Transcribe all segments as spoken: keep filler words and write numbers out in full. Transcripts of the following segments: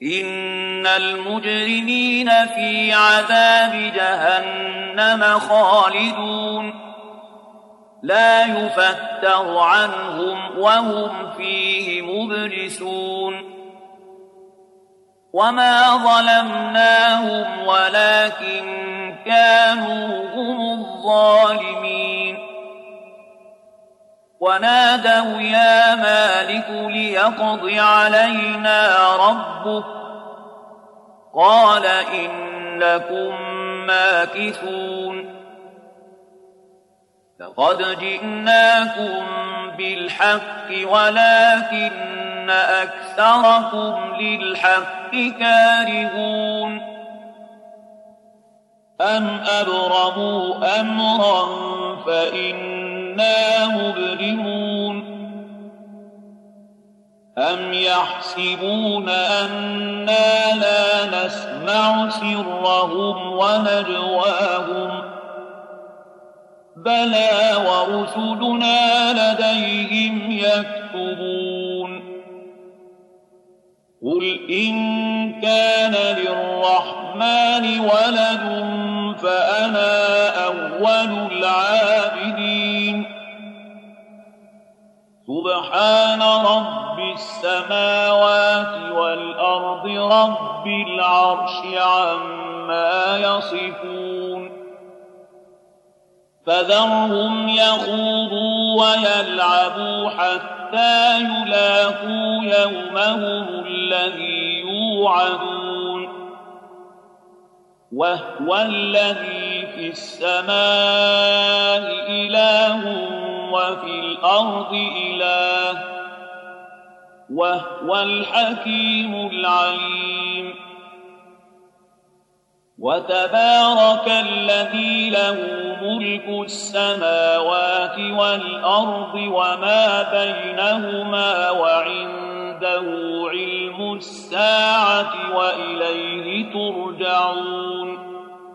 إن المجرمين في عذاب جهنم خالدون لا يفتر عنهم وهم فيه مبلسون وما ظلمناهم ولكن كانوا هم الظالمين ونادوا يا مالك ليقض علينا ربك قال إنكم ماكثون لقد جئناكم بالحق ولكن أكثركم للحق كارهون أم أبرموا أمرا فإنا مبرمون أم يحسبون أنا لا نسمع سرهم ونجواهم بلى ورسلنا لديهم يكتبون قل إن كان للرحمن ولد فأنا أول العابدين سبحان رب السماوات والأرض رب العرش عما يصفون فذرهم يخوضوا ويلعبوا حتى يلاقوا يومهم الذي يوعدون وهو الذي في السماء إله وفي الأرض إله وهو الحكيم العليم وتبارك الذي له ملك السماوات والأرض وما بينهما وعنده علم الساعة وإليه ترجعون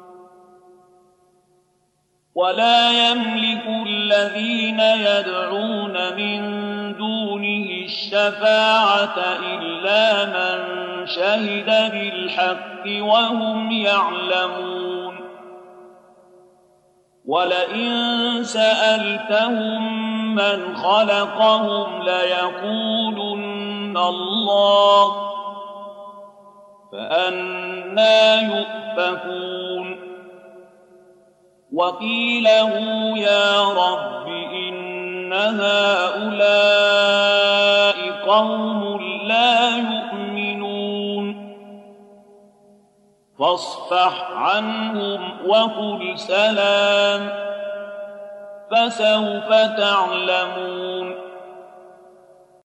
ولا يملك الذين يدعون من دونه الشفاعة إلا من شهد بالحق وهم يعلمون ولئن سألتهم من خلقهم ليقولن الله فأنى يؤفكون وقيله يا رب إن هؤلاء قوم لا يؤمنون فاصفح عنهم وقل سلام فسوف تعلمون